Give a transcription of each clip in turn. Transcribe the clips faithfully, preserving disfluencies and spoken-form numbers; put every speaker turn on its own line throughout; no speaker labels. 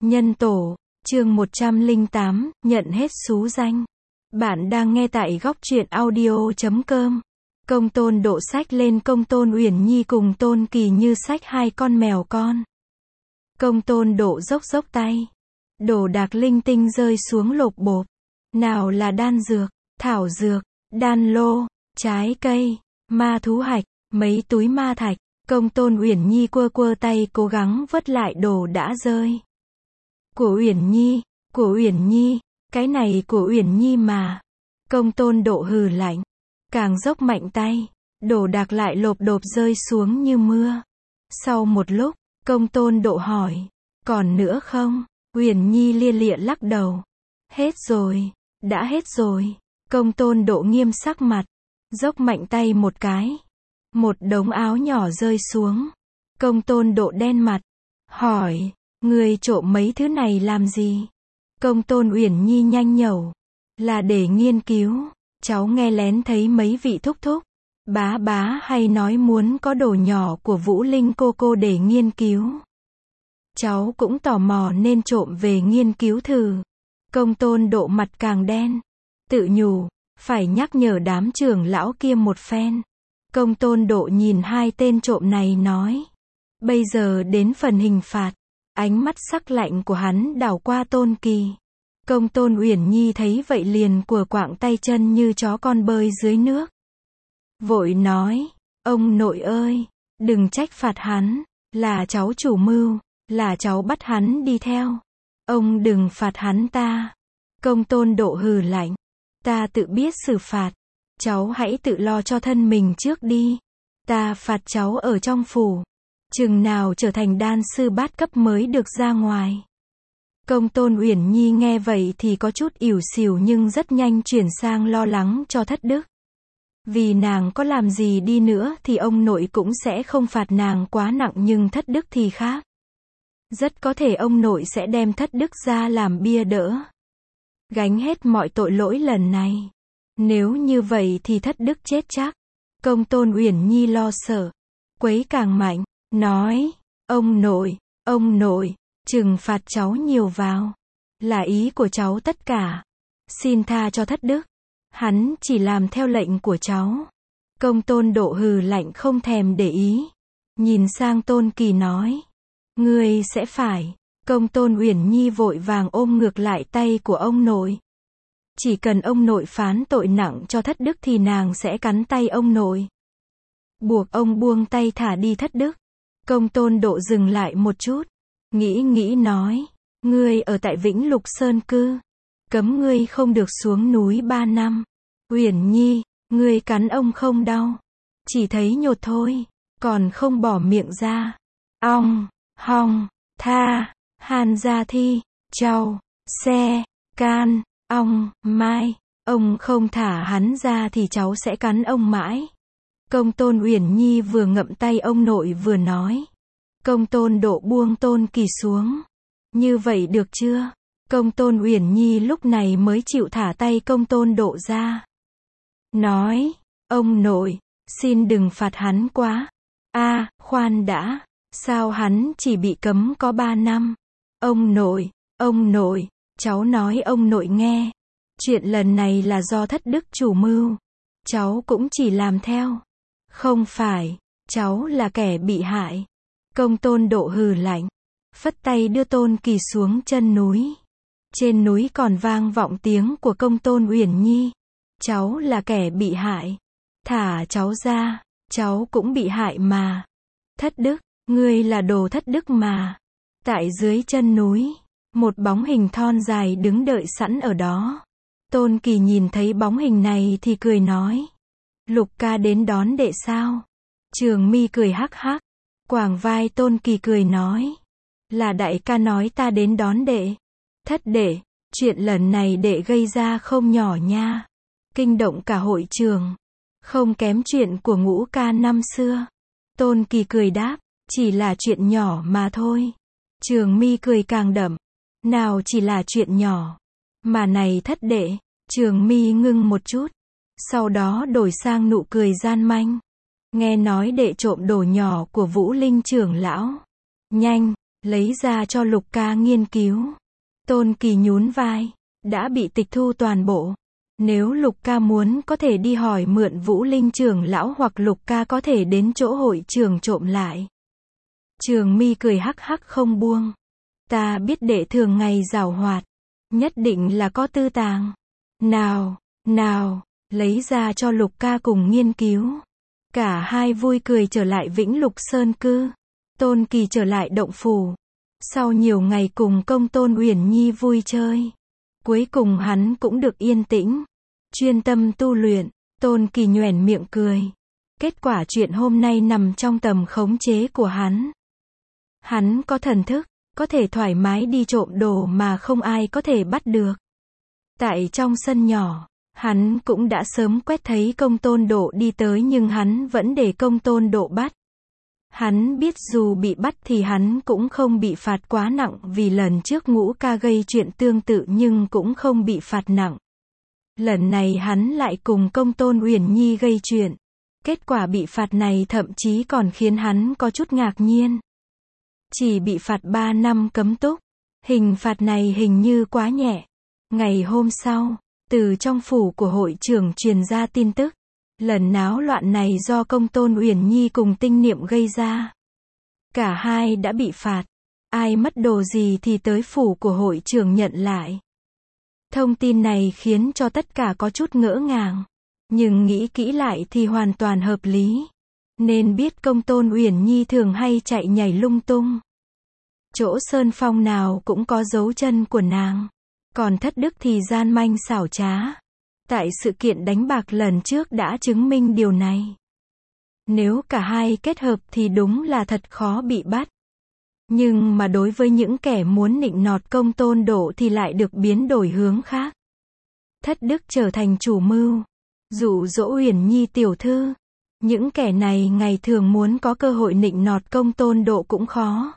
Nhân tổ, chương một trăm lẻ tám, nhận hết xú danh. Bạn đang nghe tại góc truyện audio chấm com. Công Tôn Độ xách lên Công Tôn Uyển Nhi cùng Tôn Kỳ Như xách hai con mèo con. Công Tôn Độ dốc dốc tay. Đồ đạc linh tinh rơi xuống lộp bộp. Nào là đan dược, thảo dược, đan lô, trái cây, ma thú hạch, mấy túi ma thạch. Công Tôn Uyển Nhi quơ quơ tay cố gắng vớt lại đồ đã rơi. Của Uyển Nhi, của Uyển Nhi, cái này của Uyển Nhi mà. Công Tôn Độ hừ lạnh, càng dốc mạnh tay, đồ đạc lại lộp độp rơi xuống như mưa. Sau một lúc, Công Tôn Độ hỏi, còn nữa không? Uyển Nhi lia lịa lắc đầu. Hết rồi, đã hết rồi. Công Tôn Độ nghiêm sắc mặt, dốc mạnh tay một cái. Một đống áo nhỏ rơi xuống. Công Tôn Độ đen mặt, hỏi, người trộm mấy thứ này làm gì? Công Tôn Uyển Nhi nhanh nhẩu, là để nghiên cứu. Cháu nghe lén thấy mấy vị thúc thúc, bá bá hay nói muốn có đồ nhỏ của Vũ Linh cô cô để nghiên cứu. Cháu cũng tò mò nên trộm về nghiên cứu thử. Công Tôn Độ mặt càng đen, tự nhủ, phải nhắc nhở đám trưởng lão kia một phen. Công Tôn Độ nhìn hai tên trộm này nói, bây giờ đến phần hình phạt. Ánh mắt sắc lạnh của hắn đảo qua Tôn Kỳ. Công Tôn Uyển Nhi thấy vậy liền của quạng tay chân như chó con bơi dưới nước. Vội nói, ông nội ơi, đừng trách phạt hắn, là cháu chủ mưu, là cháu bắt hắn đi theo. Ông đừng phạt hắn ta. Công Tôn Độ hừ lạnh, ta tự biết xử phạt. Cháu hãy tự lo cho thân mình trước đi. Ta phạt cháu ở trong phủ. Chừng nào trở thành đan sư bát cấp mới được ra ngoài. Công Tôn Uyển Nhi nghe vậy thì có chút ỉu xìu nhưng rất nhanh chuyển sang lo lắng cho thất đức. Vì nàng có làm gì đi nữa thì ông nội cũng sẽ không phạt nàng quá nặng, nhưng thất đức thì khác. Rất có thể ông nội sẽ đem thất đức ra làm bia đỡ. Gánh hết mọi tội lỗi lần này. Nếu như vậy thì thất đức chết chắc. Công Tôn Uyển Nhi lo sợ, quấy càng mạnh, nói, ông nội, ông nội, trừng phạt cháu nhiều vào. Là ý của cháu tất cả. Xin tha cho thất đức. Hắn chỉ làm theo lệnh của cháu. Công Tôn Độ hừ lạnh không thèm để ý. Nhìn sang Tôn Kỳ nói, ngươi sẽ phải. Công Tôn Uyển Nhi vội vàng ôm ngược lại tay của ông nội. Chỉ cần ông nội phán tội nặng cho thất đức thì nàng sẽ cắn tay ông nội. Buộc ông buông tay thả đi thất đức. Công Tôn Độ dừng lại một chút. Nghĩ nghĩ nói, ngươi ở tại Vĩnh Lục Sơn cư. Cấm ngươi không được xuống núi ba năm. Uyển Nhi, ngươi cắn ông không đau. Chỉ thấy nhột thôi. Còn không bỏ miệng ra. Ong, hong, tha, hàn gia thi, trâu, xe, can, ong, mai. Ông không thả hắn ra thì cháu sẽ cắn ông mãi. Công Tôn Uyển Nhi vừa ngậm tay ông nội vừa nói. Công Tôn Độ buông Tôn Kỳ xuống. Như vậy được chưa? Công Tôn Uyển Nhi lúc này mới chịu thả tay Công Tôn Độ ra. Nói, ông nội, xin đừng phạt hắn quá. A, à, khoan đã, sao hắn chỉ bị cấm có ba năm? Ông nội, ông nội, cháu nói ông nội nghe. Chuyện lần này là do thất đức chủ mưu. Cháu cũng chỉ làm theo. Không phải, cháu là kẻ bị hại. Công Tôn Độ hừ lạnh, phất tay đưa Tôn Kỳ xuống chân núi. Trên núi còn vang vọng tiếng của Công Tôn Uyển Nhi. Cháu là kẻ bị hại. Thả cháu ra, cháu cũng bị hại mà. Thất đức, ngươi là đồ thất đức mà. Tại dưới chân núi, một bóng hình thon dài đứng đợi sẵn ở đó. Tôn Kỳ nhìn thấy bóng hình này thì cười nói, Lục ca đến đón đệ sao? Trường Mi cười hắc hắc, quàng vai Tôn Kỳ cười nói, là đại ca nói ta đến đón đệ. Thất đệ, chuyện lần này đệ gây ra không nhỏ nha. Kinh động cả hội trường. Không kém chuyện của Ngũ ca năm xưa. Tôn Kỳ cười đáp, chỉ là chuyện nhỏ mà thôi. Trường Mi cười càng đậm, nào chỉ là chuyện nhỏ. Mà này thất đệ. Trường Mi ngưng một chút. Sau đó đổi sang nụ cười gian manh. Nghe nói đệ trộm đồ nhỏ của Vũ Linh trưởng lão. Nhanh, lấy ra cho Lục Ca nghiên cứu. Tôn Kỳ nhún vai, đã bị tịch thu toàn bộ. Nếu Lục Ca muốn có thể đi hỏi mượn Vũ Linh trưởng lão hoặc Lục Ca có thể đến chỗ hội trưởng trộm lại. Trường Mi cười hắc hắc không buông. Ta biết đệ thường ngày giàu hoạt, nhất định là có tư tàng. Nào, nào, lấy ra cho Lục Ca cùng nghiên cứu. Cả hai vui cười trở lại Vĩnh Lục Sơn cư. Tôn Kỳ trở lại động phủ. Sau nhiều ngày cùng Công Tôn Uyển Nhi vui chơi, cuối cùng hắn cũng được yên tĩnh, chuyên tâm tu luyện. Tôn Kỳ nhoẻn miệng cười. Kết quả chuyện hôm nay nằm trong tầm khống chế của hắn. Hắn có thần thức, có thể thoải mái đi trộm đồ mà không ai có thể bắt được. Tại trong sân nhỏ, hắn cũng đã sớm quét thấy Công Tôn Độ đi tới nhưng hắn vẫn để Công Tôn Độ bắt. Hắn biết dù bị bắt thì hắn cũng không bị phạt quá nặng vì lần trước Ngũ Ca gây chuyện tương tự nhưng cũng không bị phạt nặng. Lần này hắn lại cùng Công Tôn Uyển Nhi gây chuyện. Kết quả bị phạt này thậm chí còn khiến hắn có chút ngạc nhiên. Chỉ bị phạt ba năm cấm túc. Hình phạt này hình như quá nhẹ. Ngày hôm sau, từ trong phủ của hội trưởng truyền ra tin tức. Lần náo loạn này do Công Tôn Uyển Nhi cùng Tinh Niệm gây ra. Cả hai đã bị phạt. Ai mất đồ gì thì tới phủ của hội trưởng nhận lại. Thông tin này khiến cho tất cả có chút ngỡ ngàng. Nhưng nghĩ kỹ lại thì hoàn toàn hợp lý. Nên biết Công Tôn Uyển Nhi thường hay chạy nhảy lung tung. Chỗ sơn phong nào cũng có dấu chân của nàng. Còn Thất Đức thì gian manh xảo trá. Tại sự kiện đánh bạc lần trước đã chứng minh điều này. Nếu cả hai kết hợp thì đúng là thật khó bị bắt. Nhưng mà đối với những kẻ muốn nịnh nọt Công Tôn Độ thì lại được biến đổi hướng khác. Thất Đức trở thành chủ mưu, dụ dỗ Uyển Nhi tiểu thư. Những kẻ này ngày thường muốn có cơ hội nịnh nọt Công Tôn Độ cũng khó.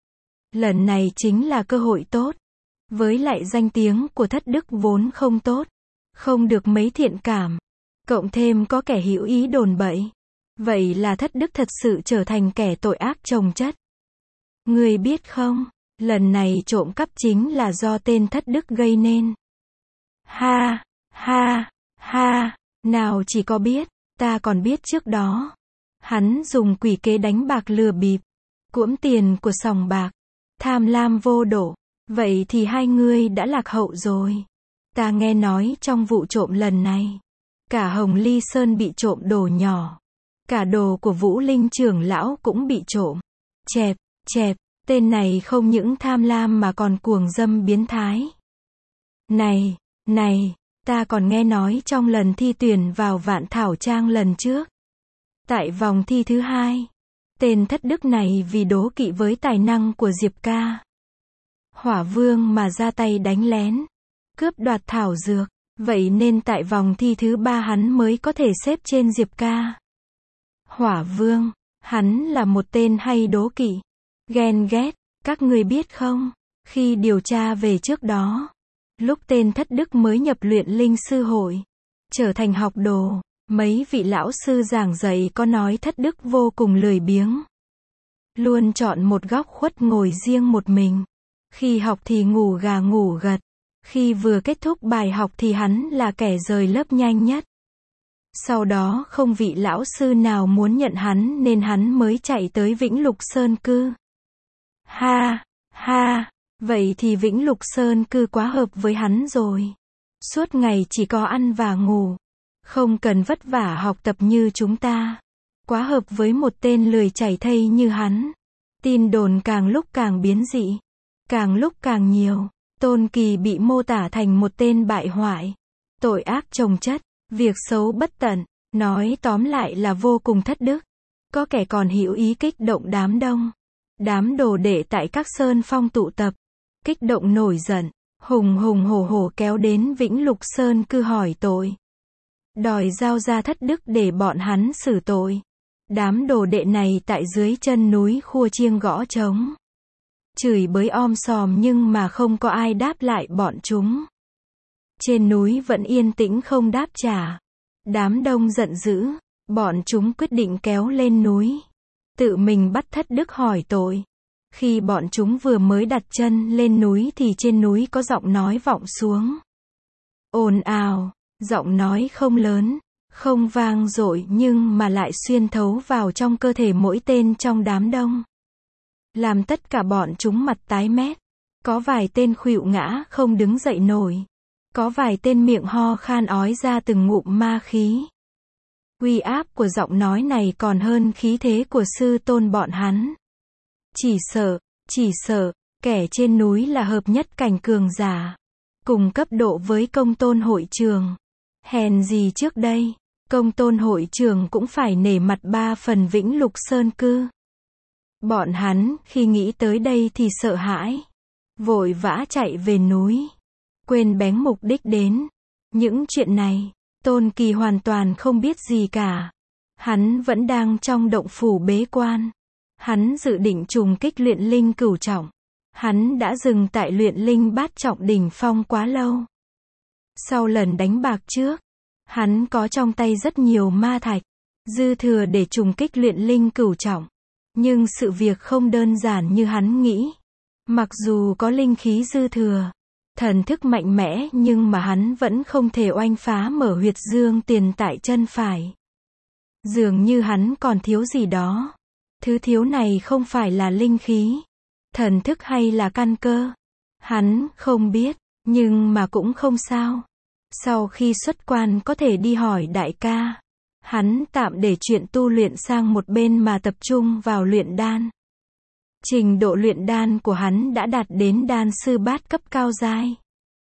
Lần này chính là cơ hội tốt. Với lại danh tiếng của Thất Đức vốn không tốt, không được mấy thiện cảm, cộng thêm có kẻ hữu ý đồn bậy. Vậy là Thất Đức thật sự trở thành kẻ tội ác chồng chất. Người biết không, lần này trộm cắp chính là do tên Thất Đức gây nên. Ha, ha, ha, nào chỉ có biết, ta còn biết trước đó. Hắn dùng quỷ kế đánh bạc lừa bịp, cuỗm tiền của sòng bạc, tham lam vô độ. Vậy thì hai người đã lạc hậu rồi. Ta nghe nói trong vụ trộm lần này, cả Hồng Ly Sơn bị trộm đồ nhỏ. Cả đồ của Vũ Linh trưởng lão cũng bị trộm. Chẹp, chẹp, tên này không những tham lam mà còn cuồng dâm biến thái. Này, này, ta còn nghe nói trong lần thi tuyển vào Vạn Thảo Trang lần trước. Tại vòng thi thứ hai, tên Thất Đức này vì đố kỵ với tài năng của Diệp Ca, Hỏa Vương mà ra tay đánh lén, cướp đoạt thảo dược. Vậy nên tại vòng thi thứ ba hắn mới có thể xếp trên Diệp Ca, Hỏa Vương. Hắn là một tên hay đố kỵ, ghen ghét. Các người biết không, khi điều tra về trước đó, lúc tên Thất Đức mới nhập luyện linh sư hội, trở thành học đồ, mấy vị lão sư giảng dạy có nói Thất Đức vô cùng lười biếng. Luôn chọn một góc khuất ngồi riêng một mình. Khi học thì ngủ gà ngủ gật. Khi vừa kết thúc bài học thì hắn là kẻ rời lớp nhanh nhất. Sau đó không vị lão sư nào muốn nhận hắn nên hắn mới chạy tới Vĩnh Lục Sơn cư. Ha, ha, vậy thì Vĩnh Lục Sơn cư quá hợp với hắn rồi. Suốt ngày chỉ có ăn và ngủ, không cần vất vả học tập như chúng ta. Quá hợp với một tên lười chảy thây như hắn. Tin đồn càng lúc càng biến dị, càng lúc càng nhiều. Tôn Kỳ bị mô tả thành một tên bại hoại, tội ác chồng chất, việc xấu bất tận, nói tóm lại là vô cùng thất đức. Có kẻ còn hữu ý kích động đám đông, đám đồ đệ tại các sơn phong tụ tập, kích động nổi giận, hùng hùng hổ hổ kéo đến Vĩnh Lục Sơn cư hỏi tội, đòi giao ra Thất Đức để bọn hắn xử tội. Đám đồ đệ này tại dưới chân núi khua chiêng gõ trống, chửi bới om sòm nhưng mà không có ai đáp lại bọn chúng. Trên núi vẫn yên tĩnh không đáp trả. Đám đông giận dữ, bọn chúng quyết định kéo lên núi, tự mình bắt Thất Đức hỏi tội. Khi bọn chúng vừa mới đặt chân lên núi thì trên núi có giọng nói vọng xuống. Ồn ào, giọng nói không lớn, không vang dội nhưng mà lại xuyên thấu vào trong cơ thể mỗi tên trong đám đông. Làm tất cả bọn chúng mặt tái mét. Có vài tên khuỵu ngã không đứng dậy nổi. Có vài tên miệng ho khan ói ra từng ngụm ma khí. Uy áp của giọng nói này còn hơn khí thế của sư tôn bọn hắn. Chỉ sợ, chỉ sợ, kẻ trên núi là hợp nhất cảnh cường giả. Cùng cấp độ với công tôn hội trường. Hèn gì trước đây, công tôn hội trường cũng phải nể mặt ba phần Vĩnh Lục Sơn cư. Bọn hắn, khi nghĩ tới đây thì sợ hãi. Vội vã chạy về núi. Quên bén mục đích đến. Những chuyện này, Tôn Kỳ hoàn toàn không biết gì cả. Hắn vẫn đang trong động phủ bế quan. Hắn dự định trùng kích luyện linh cửu trọng. Hắn đã dừng tại luyện linh bát trọng đỉnh phong quá lâu. Sau lần đánh bạc trước, hắn có trong tay rất nhiều ma thạch, dư thừa để trùng kích luyện linh cửu trọng. Nhưng sự việc không đơn giản như hắn nghĩ. Mặc dù có linh khí dư thừa, thần thức mạnh mẽ nhưng mà hắn vẫn không thể oanh phá mở huyệt dương tiền tại chân phải. Dường như hắn còn thiếu gì đó. Thứ thiếu này không phải là linh khí, thần thức hay là căn cơ. Hắn không biết, nhưng mà cũng không sao. Sau khi xuất quan có thể đi hỏi đại ca. Hắn tạm để chuyện tu luyện sang một bên mà tập trung vào luyện đan. Trình độ luyện đan của hắn đã đạt đến đan sư bát cấp cao giai.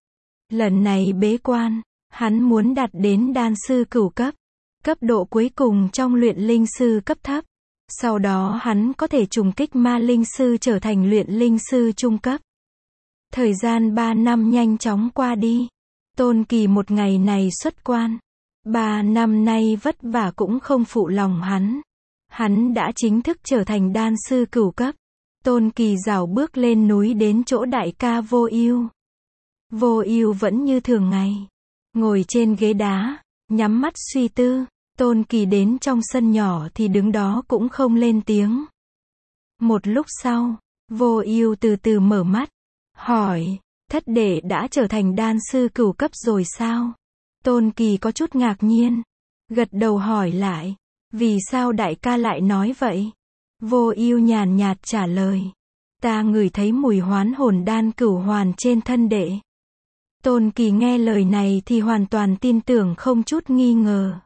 Lần này bế quan, hắn muốn đạt đến đan sư cửu cấp, cấp độ cuối cùng trong luyện linh sư cấp thấp. Sau đó hắn có thể trùng kích ma linh sư trở thành luyện linh sư trung cấp. Thời gian ba năm nhanh chóng qua đi. Tôn Kỳ một ngày này xuất quan. Ba năm nay vất vả cũng không phụ lòng hắn. Hắn đã chính thức trở thành đan sư cửu cấp. Tôn Kỳ rảo bước lên núi đến chỗ đại ca Vô Ưu. Vô Ưu vẫn như thường ngày, ngồi trên ghế đá, nhắm mắt suy tư. Tôn Kỳ đến trong sân nhỏ thì đứng đó cũng không lên tiếng. Một lúc sau, Vô Ưu từ từ mở mắt, hỏi, thất đệ đã trở thành đan sư cửu cấp rồi sao? Tôn Kỳ có chút ngạc nhiên, gật đầu hỏi lại, vì sao đại ca lại nói vậy? Vô Ưu nhàn nhạt trả lời, ta ngửi thấy mùi hoán hồn đan cửu hoàn trên thân đệ. Tôn Kỳ nghe lời này thì hoàn toàn tin tưởng không chút nghi ngờ.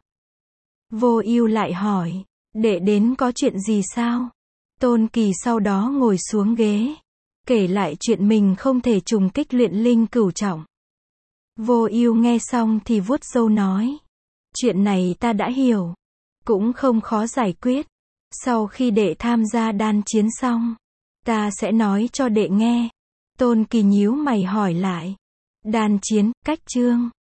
Vô Ưu lại hỏi, đệ đến có chuyện gì sao? Tôn Kỳ sau đó ngồi xuống ghế, kể lại chuyện mình không thể trùng kích luyện linh cửu trọng. Vô Ưu nghe xong thì vuốt râu nói, chuyện này ta đã hiểu, cũng không khó giải quyết. Sau khi đệ tham gia đan chiến xong, ta sẽ nói cho đệ nghe. Tôn Kỳ nhíu mày hỏi lại, đan chiến, cách chương